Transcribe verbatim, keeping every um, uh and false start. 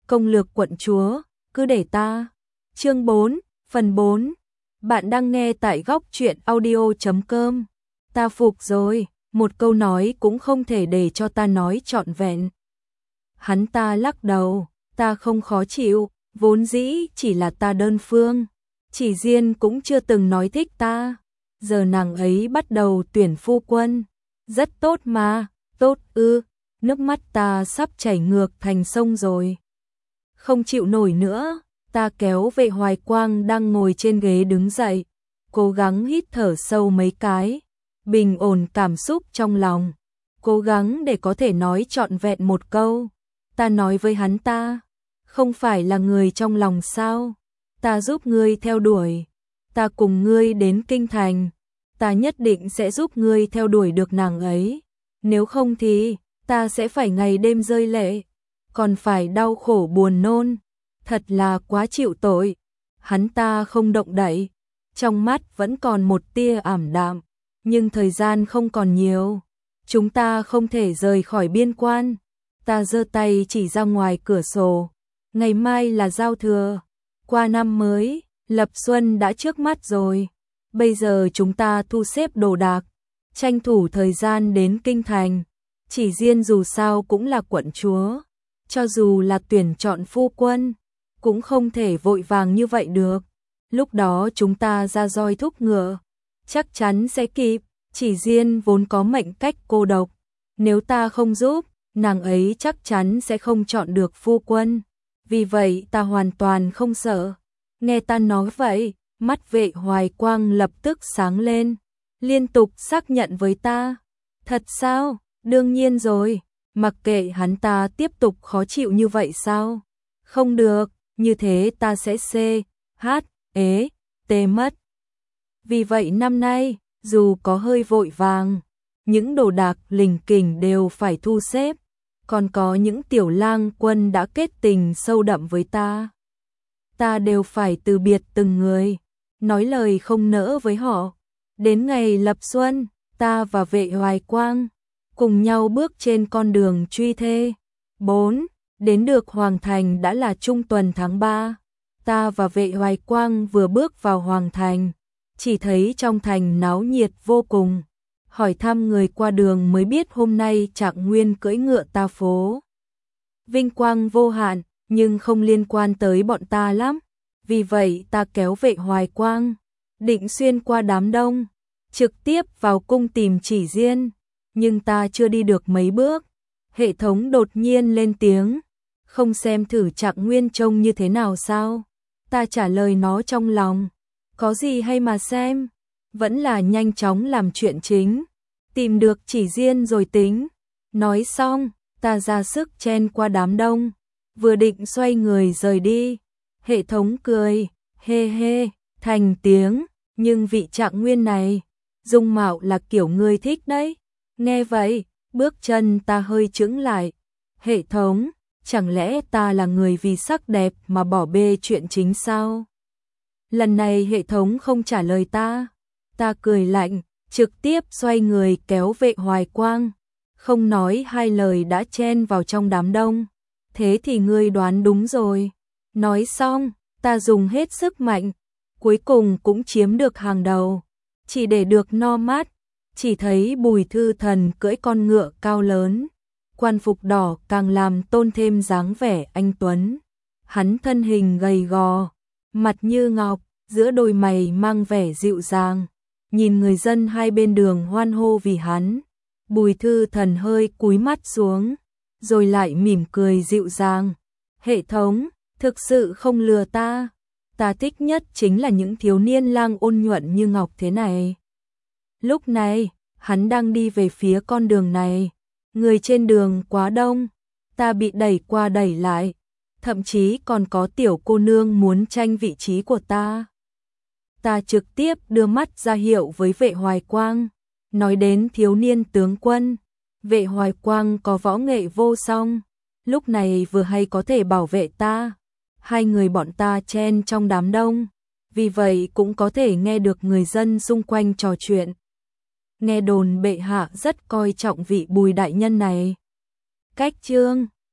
công lược quận chúa, cứ để ta. Chương bốn, phần bốn. Bạn đang nghe tại góc truyện audio chấm com. Ta phục rồi, một câu nói cũng không thể để cho ta nói trọn vẹn. Hắn ta lắc đầu, ta không khó chịu, vốn dĩ chỉ là ta đơn phương. Chỉ Diên cũng chưa từng nói thích ta. Giờ nàng ấy bắt đầu tuyển phu quân. Rất tốt mà, tốt ư, nước mắt ta sắp chảy ngược thành sông rồi. Không chịu nổi nữa, ta kéo Vệ Hoài Quang đang ngồi trên ghế đứng dậy, cố gắng hít thở sâu mấy cái, bình ổn cảm xúc trong lòng, cố gắng để có thể nói trọn vẹn một câu. Ta nói với hắn ta, không phải là người trong lòng sao? Ta giúp ngươi theo đuổi, ta cùng ngươi đến kinh thành, ta nhất định sẽ giúp ngươi theo đuổi được nàng ấy, nếu không thì ta sẽ phải ngày đêm rơi lệ, còn phải đau khổ buồn nôn, thật là quá chịu tội. Hắn ta không động đậy, trong mắt vẫn còn một tia ảm đạm, nhưng thời gian không còn nhiều, chúng ta không thể rời khỏi biên quan. Ta giơ tay chỉ ra ngoài cửa sổ, ngày mai là giao thừa, qua năm mới, lập xuân đã trước mắt rồi. Bây giờ chúng ta thu xếp đồ đạc, tranh thủ thời gian đến kinh thành. Chỉ Diên dù sao cũng là quận chúa, cho dù là tuyển chọn phu quân, cũng không thể vội vàng như vậy được. Lúc đó chúng ta ra roi thúc ngựa, chắc chắn sẽ kịp. Chỉ Diên vốn có mệnh cách cô độc, nếu ta không giúp, nàng ấy chắc chắn sẽ không chọn được phu quân. Vì vậy ta hoàn toàn không sợ. Nghe ta nói vậy, mắt Vệ Hoài Quang lập tức sáng lên, liên tục xác nhận với ta. Thật sao? Đương nhiên rồi, mặc kệ hắn ta tiếp tục khó chịu như vậy sao? Không được, như thế ta sẽ xê, hát, ế, tê mất. Vì vậy năm nay, dù có hơi vội vàng, những đồ đạc lỉnh kỉnh đều phải thu xếp, còn có những tiểu lang quân đã kết tình sâu đậm với ta. Ta đều phải từ biệt từng người, nói lời không nỡ với họ. Đến ngày lập xuân, ta và Vệ Hoài Quang cùng nhau bước trên con đường truy thê. bốn. Đến được Hoàng Thành đã là trung tuần tháng ba. Ta và Vệ Hoài Quang vừa bước vào Hoàng Thành, chỉ thấy trong thành náo nhiệt vô cùng. Hỏi thăm người qua đường mới biết hôm nay Trạng Nguyên cưỡi ngựa ta phố. Vinh quang vô hạn, nhưng không liên quan tới bọn ta lắm. Vì vậy ta kéo Vệ Hoài Quang, định xuyên qua đám đông, trực tiếp vào cung tìm Chỉ Diên. Nhưng ta chưa đi được mấy bước, hệ thống đột nhiên lên tiếng, không xem thử Trạng Nguyên trông như thế nào sao? Ta trả lời nó trong lòng, có gì hay mà xem, vẫn là nhanh chóng làm chuyện chính, tìm được Chỉ Diên rồi tính. Nói xong, ta ra sức chen qua đám đông, vừa định xoay người rời đi, hệ thống cười, hê hê, thành tiếng, nhưng vị Trạng Nguyên này, dung mạo là kiểu ngươi thích đấy. Nghe vậy, bước chân ta hơi chững lại. Hệ thống, chẳng lẽ ta là người vì sắc đẹp mà bỏ bê chuyện chính sao? Lần này hệ thống không trả lời ta. Ta cười lạnh, trực tiếp xoay người kéo Vệ Hoài Quang, không nói hai lời đã chen vào trong đám đông. Thế thì ngươi đoán đúng rồi. Nói xong, ta dùng hết sức mạnh, cuối cùng cũng chiếm được hàng đầu. Chỉ để được no mắt, chỉ thấy Bùi Thư Thần cưỡi con ngựa cao lớn, quan phục đỏ càng làm tôn thêm dáng vẻ anh tuấn. Hắn thân hình gầy gò, mặt như ngọc, giữa đôi mày mang vẻ dịu dàng, nhìn người dân hai bên đường hoan hô vì hắn. Bùi Thư Thần hơi cúi mắt xuống, rồi lại mỉm cười dịu dàng. Hệ thống, thực sự không lừa ta. Ta thích nhất chính là những thiếu niên lang ôn nhuận như ngọc thế này. Lúc này, hắn đang đi về phía con đường này. Người trên đường quá đông, ta bị đẩy qua đẩy lại. Thậm chí còn có tiểu cô nương muốn tranh vị trí của ta. Ta trực tiếp đưa mắt ra hiệu với Vệ Hoài Quang. Nói đến thiếu niên tướng quân, Vệ Hoài Quang có võ nghệ vô song, lúc này vừa hay có thể bảo vệ ta. Hai người bọn ta chen trong đám đông, vì vậy cũng có thể nghe được người dân xung quanh trò chuyện. Nghe đồn bệ hạ rất coi trọng vị Bùi đại nhân này. Cách chương